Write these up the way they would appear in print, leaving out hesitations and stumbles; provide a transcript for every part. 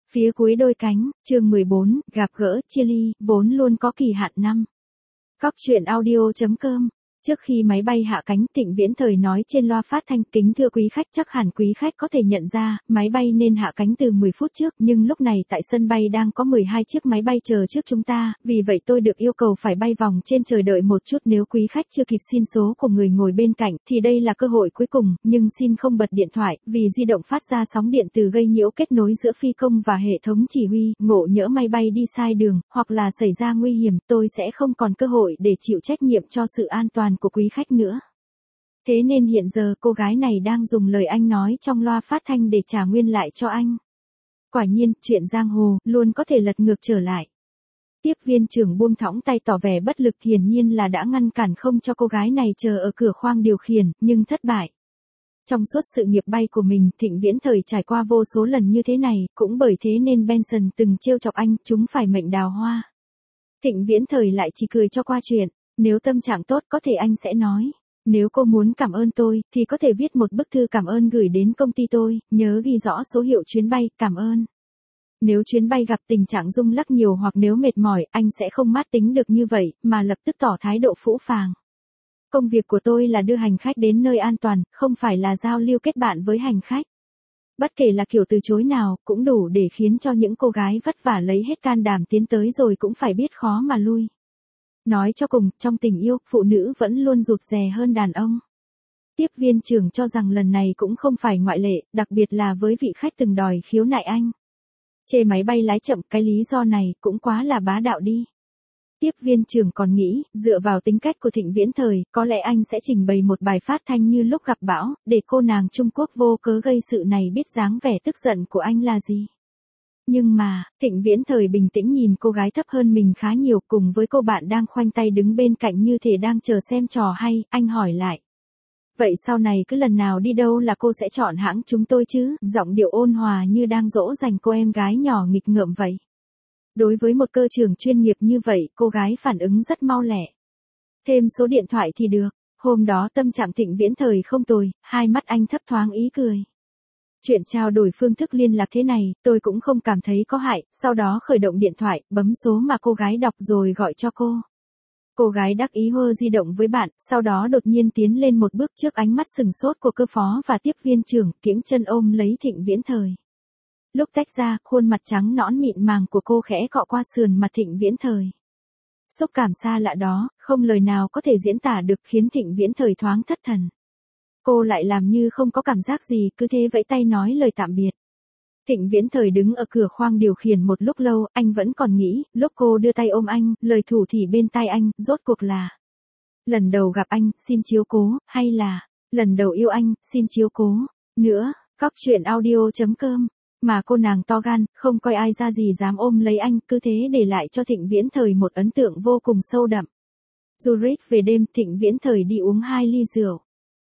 Phía cuối đôi cánh, chương 14, gặp gỡ, chia ly, vốn luôn có kỳ hạn năm. Cóc truyện audio.com. Trước khi máy bay hạ cánh, Thịnh Viễn Thời nói trên loa phát thanh: kính thưa quý khách, chắc hẳn quý khách có thể nhận ra, máy bay nên hạ cánh từ 10 phút trước, nhưng lúc này tại sân bay đang có 12 chiếc máy bay chờ trước chúng ta, vì vậy tôi được yêu cầu phải bay vòng trên trời đợi một chút. Nếu quý khách chưa kịp xin số của người ngồi bên cạnh, thì đây là cơ hội cuối cùng, nhưng xin không bật điện thoại, vì di động phát ra sóng điện từ gây nhiễu kết nối giữa phi công và hệ thống chỉ huy, ngộ nhỡ máy bay đi sai đường, hoặc là xảy ra nguy hiểm, tôi sẽ không còn cơ hội để chịu trách nhiệm cho sự an toàn của quý khách nữa. Thế nên hiện giờ cô gái này đang dùng lời anh nói trong loa phát thanh để trả nguyên lại cho anh. Quả nhiên, chuyện giang hồ luôn có thể lật ngược trở lại. Tiếp viên trưởng buông thõng tay tỏ vẻ bất lực, hiển nhiên là đã ngăn cản không cho cô gái này chờ ở cửa khoang điều khiển, nhưng thất bại. Trong suốt sự nghiệp bay của mình, Thịnh Viễn Thời trải qua vô số lần như thế này, cũng bởi thế nên Benson từng trêu chọc anh, chúng phải mệnh đào hoa. Thịnh Viễn Thời lại chỉ cười cho qua chuyện. Nếu tâm trạng tốt có thể anh sẽ nói. Nếu cô muốn cảm ơn tôi, thì có thể viết một bức thư cảm ơn gửi đến công ty tôi, nhớ ghi rõ số hiệu chuyến bay, cảm ơn. Nếu chuyến bay gặp tình trạng rung lắc nhiều hoặc nếu mệt mỏi, anh sẽ không mát tính được như vậy, mà lập tức tỏ thái độ phũ phàng. Công việc của tôi là đưa hành khách đến nơi an toàn, không phải là giao lưu kết bạn với hành khách. Bất kể là kiểu từ chối nào, cũng đủ để khiến cho những cô gái vất vả lấy hết can đảm tiến tới rồi cũng phải biết khó mà lui. Nói cho cùng, trong tình yêu, phụ nữ vẫn luôn rụt rè hơn đàn ông. Tiếp viên trưởng cho rằng lần này cũng không phải ngoại lệ, đặc biệt là với vị khách từng đòi khiếu nại anh. Chê máy bay lái chậm, cái lý do này cũng quá là bá đạo đi. Tiếp viên trưởng còn nghĩ, dựa vào tính cách của Thịnh Viễn Thời, có lẽ anh sẽ trình bày một bài phát thanh như lúc gặp bão, để cô nàng Trung Quốc vô cớ gây sự này biết dáng vẻ tức giận của anh là gì. Nhưng mà, Thịnh Viễn Thời bình tĩnh nhìn cô gái thấp hơn mình khá nhiều cùng với cô bạn đang khoanh tay đứng bên cạnh như thể đang chờ xem trò hay, anh hỏi lại. Vậy sau này cứ lần nào đi đâu là cô sẽ chọn hãng chúng tôi chứ? Giọng điệu ôn hòa như đang dỗ dành cô em gái nhỏ nghịch ngợm vậy. Đối với một cơ trưởng chuyên nghiệp như vậy, cô gái phản ứng rất mau lẹ. Thêm số điện thoại thì được. Hôm đó tâm trạng Thịnh Viễn Thời không tồi, hai mắt anh thấp thoáng ý cười. Chuyện trao đổi phương thức liên lạc thế này, tôi cũng không cảm thấy có hại, sau đó khởi động điện thoại, bấm số mà cô gái đọc rồi gọi cho cô. Cô gái đắc ý hơ di động với bạn, sau đó đột nhiên tiến lên một bước trước ánh mắt sừng sốt của cơ phó và tiếp viên trưởng, kiễng chân ôm lấy Thịnh Viễn Thời. Lúc tách ra, khuôn mặt trắng nõn mịn màng của cô khẽ cọ qua sườn mặt Thịnh Viễn Thời. Xúc cảm xa lạ đó, không lời nào có thể diễn tả được khiến Thịnh Viễn Thời thoáng thất thần. Cô lại làm như không có cảm giác gì, cứ thế vẫy tay nói lời tạm biệt. Thịnh Viễn Thời đứng ở cửa khoang điều khiển một lúc lâu, anh vẫn còn nghĩ, lúc cô đưa tay ôm anh, lời thủ thỉ bên tai anh, rốt cuộc là lần đầu gặp anh, xin chiếu cố, hay là lần đầu yêu anh, xin chiếu cố, nữa, cóc truyện audio.com. Mà cô nàng to gan, không coi ai ra gì dám ôm lấy anh, cứ thế để lại cho Thịnh Viễn Thời một ấn tượng vô cùng sâu đậm. Zurich về đêm, Thịnh Viễn Thời đi uống 2 ly rượu.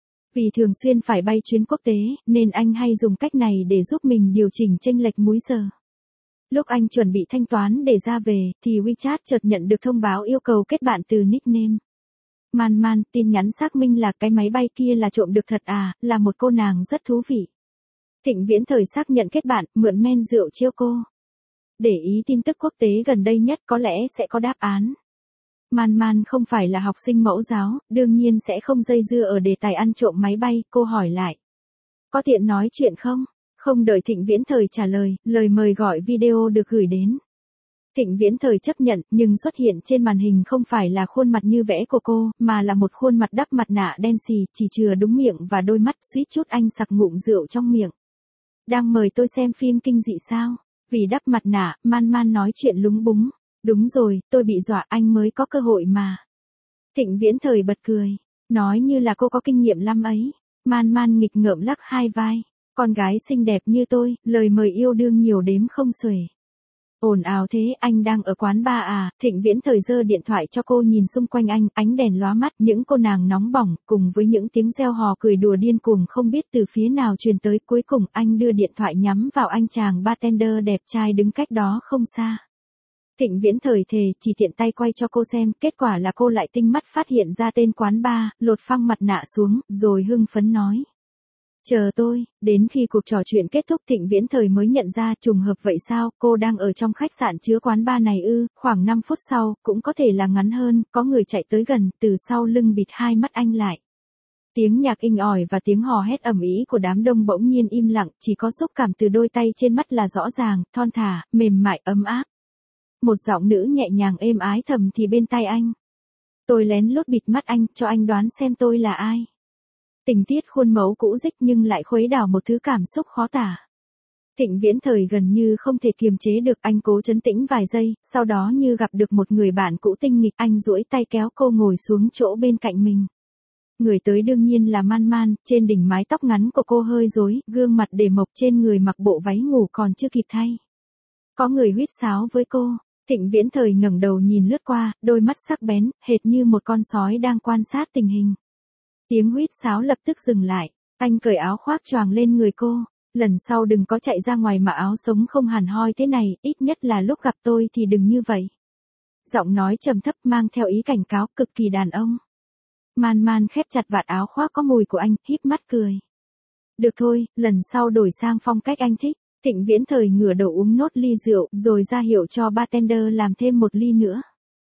Vì thường xuyên phải bay chuyến quốc tế, nên anh hay dùng cách này để giúp mình điều chỉnh chênh lệch múi giờ. Lúc anh chuẩn bị thanh toán để ra về, thì WeChat chợt nhận được thông báo yêu cầu kết bạn từ nickname. Man, tin nhắn xác minh là cái máy bay kia là trộm được thật à, là một cô nàng rất thú vị. Thịnh Viễn Thời xác nhận kết bạn, mượn men rượu chiêu cô. Để ý tin tức quốc tế gần đây nhất có lẽ sẽ có đáp án. Man không phải là học sinh mẫu giáo, đương nhiên sẽ không dây dưa ở đề tài ăn trộm máy bay, cô hỏi lại. Có tiện nói chuyện không? Không đợi Thịnh Viễn Thời trả lời, lời mời gọi video được gửi đến. Thịnh Viễn Thời chấp nhận, nhưng xuất hiện trên màn hình không phải là khuôn mặt như vẽ của cô, mà là một khuôn mặt đắp mặt nạ đen xì, chỉ chừa đúng miệng và đôi mắt, suýt chút anh sặc ngụm rượu trong miệng. Đang mời tôi xem phim kinh dị sao? Vì đắp mặt nạ, Man nói chuyện lúng búng. Đúng rồi, tôi bị dọa, anh mới có cơ hội mà. Thịnh Viễn Thời bật cười. Nói như là cô có kinh nghiệm lắm ấy. Man nghịch ngợm lắc hai vai. Con gái xinh đẹp như tôi, lời mời yêu đương nhiều đếm không xuể. Ồn ào thế, anh đang ở quán bar à? Thịnh Viễn Thời giơ điện thoại cho cô nhìn xung quanh anh, ánh đèn lóa mắt, những cô nàng nóng bỏng, cùng với những tiếng reo hò cười đùa điên cuồng không biết từ phía nào truyền tới. Cuối cùng anh đưa điện thoại nhắm vào anh chàng bartender đẹp trai đứng cách đó không xa. Thịnh Viễn Thời thề, chỉ tiện tay quay cho cô xem, kết quả là cô lại tinh mắt phát hiện ra tên quán bar, lột phăng mặt nạ xuống, rồi hưng phấn nói. Chờ tôi, đến khi cuộc trò chuyện kết thúc Thịnh Viễn Thời mới nhận ra trùng hợp vậy sao, cô đang ở trong khách sạn chứa quán bar này ư, khoảng 5 phút sau, cũng có thể là ngắn hơn, có người chạy tới gần, từ sau lưng bịt hai mắt anh lại. Tiếng nhạc inh ỏi và tiếng hò hét ầm ĩ của đám đông bỗng nhiên im lặng, chỉ có xúc cảm từ đôi tay trên mắt là rõ ràng, thon thả, mềm mại, ấm áp. Một giọng nữ nhẹ nhàng êm ái thầm thì bên tai anh. Tôi lén lút bịt mắt anh, cho anh đoán xem tôi là ai. Tình tiết khuôn mẫu cũ dích nhưng lại khuấy đảo một thứ cảm xúc khó tả. Thịnh Viễn Thời gần như không thể kiềm chế được, anh cố trấn tĩnh vài giây, sau đó như gặp được một người bạn cũ tinh nghịch, anh duỗi tay kéo cô ngồi xuống chỗ bên cạnh mình. Người tới đương nhiên là Man Man, trên đỉnh mái tóc ngắn của cô hơi rối, gương mặt để mộc, trên người mặc bộ váy ngủ còn chưa kịp thay. Có người huýt sáo với cô. Thịnh Viễn Thời ngẩng đầu nhìn lướt qua, đôi mắt sắc bén, hệt như một con sói đang quan sát tình hình. Tiếng huýt sáo lập tức dừng lại, anh cởi áo khoác choàng lên người cô. Lần sau đừng có chạy ra ngoài mà áo sống không hẳn hoi thế này, ít nhất là lúc gặp tôi thì đừng như vậy. Giọng nói trầm thấp mang theo ý cảnh cáo cực kỳ đàn ông. Man Man khép chặt vạt áo khoác có mùi của anh, híp mắt cười. Được thôi, lần sau đổi sang phong cách anh thích. Thịnh Viễn Thời ngửa đầu uống nốt ly rượu, rồi ra hiệu cho bartender làm thêm một ly nữa.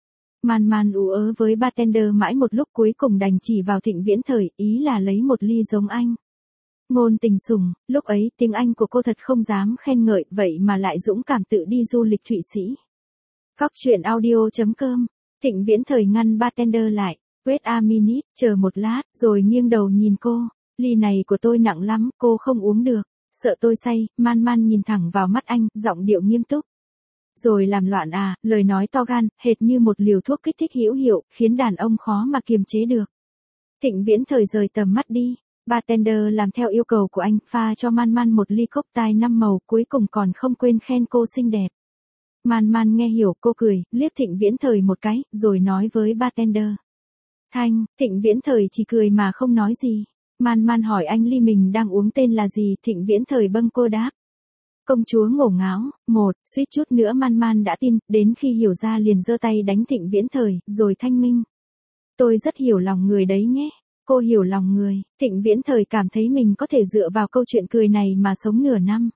Man Man ú ớ với bartender mãi một lúc cuối cùng đành chỉ vào Thịnh Viễn Thời, ý là lấy một ly giống anh. Ngôn tình sùng, lúc ấy tiếng Anh của cô thật không dám khen ngợi, vậy mà lại dũng cảm tự đi du lịch Thụy Sĩ. Cóc truyện audio.com, Thịnh Viễn Thời ngăn bartender lại, wait a minute, chờ một lát, rồi nghiêng đầu nhìn cô, ly này của tôi nặng lắm, cô không uống được. Sợ tôi say, Man Man nhìn thẳng vào mắt anh, giọng điệu nghiêm túc. Rồi làm loạn à, lời nói to gan, hệt như một liều thuốc kích thích hữu hiệu, khiến đàn ông khó mà kiềm chế được. Thịnh Viễn Thời rời tầm mắt đi, bartender làm theo yêu cầu của anh, pha cho Man Man một ly cocktail 5 màu, cuối cùng còn không quên khen cô xinh đẹp. Man Man nghe hiểu, cô cười, liếc Thịnh Viễn Thời một cái, rồi nói với bartender. Thanh, Thịnh Viễn Thời chỉ cười mà không nói gì. Man Man hỏi anh ly mình đang uống tên là gì, Thịnh Viễn Thời bâng cô đáp. Công chúa ngổ ngáo, suýt chút nữa Man Man đã tin, đến khi hiểu ra liền giơ tay đánh Thịnh Viễn Thời, rồi thanh minh. Tôi rất hiểu lòng người đấy nhé. Cô hiểu lòng người, Thịnh Viễn Thời cảm thấy mình có thể dựa vào câu chuyện cười này mà sống nửa năm.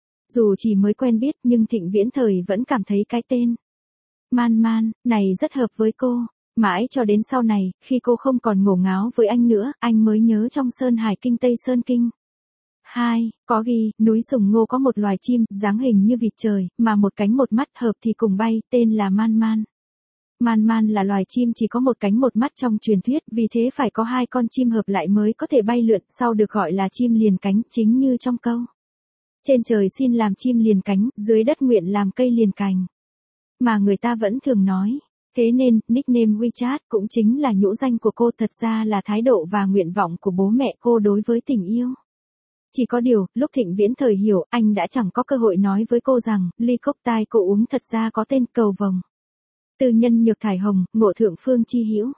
Dù chỉ mới quen biết nhưng Thịnh Viễn Thời vẫn cảm thấy cái tên Man Man này rất hợp với cô. Mãi cho đến sau này, khi cô không còn ngổ ngáo với anh nữa, anh mới nhớ trong Sơn Hải Kinh Tây Sơn Kinh. 2. Có ghi, núi Sùng Ngô có một loài chim, dáng hình như vịt trời, mà một cánh một mắt hợp thì cùng bay, tên là Man Man. Man Man là loài chim chỉ có một cánh một mắt trong truyền thuyết, vì thế phải có hai con chim hợp lại mới có thể bay lượn, sau được gọi là chim liền cánh, chính như trong câu. Trên trời xin làm chim liền cánh, dưới đất nguyện làm cây liền cành. Mà người ta vẫn thường nói. Thế nên, nickname WeChat cũng chính là nhũ danh của cô, thật ra là thái độ và nguyện vọng của bố mẹ cô đối với tình yêu. Chỉ có điều, lúc Thịnh Viễn Thời hiểu, anh đã chẳng có cơ hội nói với cô rằng, ly cocktail cô uống thật ra có tên Cầu Vồng. Tư nhân nhược thải hồng, ngộ thượng phương chi hữu.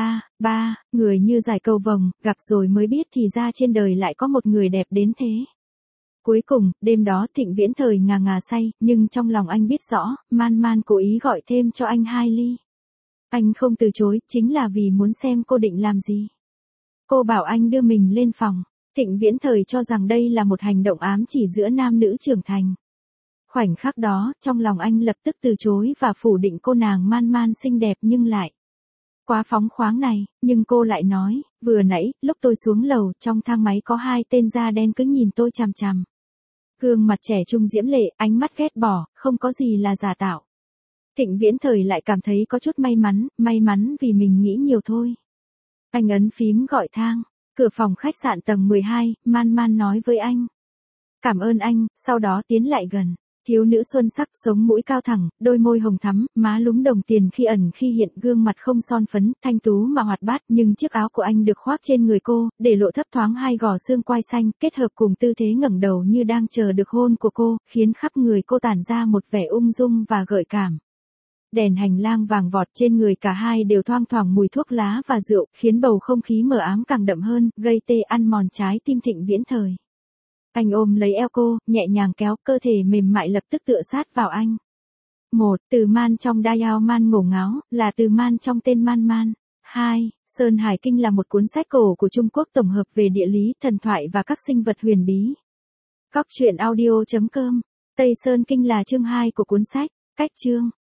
Người như giải cầu vồng, gặp rồi mới biết thì ra trên đời lại có một người đẹp đến thế. Cuối cùng, đêm đó Thịnh Viễn Thời ngà ngà say, nhưng trong lòng anh biết rõ, Man Man cố ý gọi thêm cho anh 2 ly. Anh không từ chối, chính là vì muốn xem cô định làm gì. Cô bảo anh đưa mình lên phòng. Thịnh Viễn Thời cho rằng đây là một hành động ám chỉ giữa nam nữ trưởng thành. Khoảnh khắc đó, trong lòng anh lập tức từ chối và phủ định cô nàng Man Man xinh đẹp nhưng lại quá phóng khoáng này, nhưng cô lại nói, vừa nãy, lúc tôi xuống lầu, trong thang máy có 2 tên da đen cứ nhìn tôi chằm chằm. Gương mặt trẻ trung diễm lệ, ánh mắt ghét bỏ, không có gì là giả tạo. Thịnh Viễn Thời lại cảm thấy có chút may mắn vì mình nghĩ nhiều thôi. Anh ấn phím gọi thang, cửa phòng khách sạn tầng 12, Man Man nói với anh. Cảm ơn anh, sau đó tiến lại gần. Thiếu nữ xuân sắc, sống mũi cao thẳng, đôi môi hồng thắm, má lúm đồng tiền khi ẩn khi hiện, gương mặt không son phấn, thanh tú mà hoạt bát, nhưng chiếc áo của anh được khoác trên người cô, để lộ thấp thoáng 2 gò xương quai xanh, kết hợp cùng tư thế ngẩng đầu như đang chờ được hôn của cô, khiến khắp người cô tản ra một vẻ ung dung và gợi cảm. Đèn hành lang vàng vọt trên người cả hai đều thoang thoảng mùi thuốc lá và rượu, khiến bầu không khí mờ ám càng đậm hơn, gây tê ăn mòn trái tim Thịnh Viễn Thời. Anh ôm lấy eo cô, nhẹ nhàng kéo, cơ thể mềm mại lập tức tựa sát vào anh. Từ Man trong Diao Man ngổ ngáo, là từ Man trong tên Man Man. 2. Sơn Hải Kinh là một cuốn sách cổ của Trung Quốc tổng hợp về địa lý, thần thoại và các sinh vật huyền bí. Cóc truyện audio.com. Tây Sơn Kinh là chương 2 của cuốn sách. Cách chương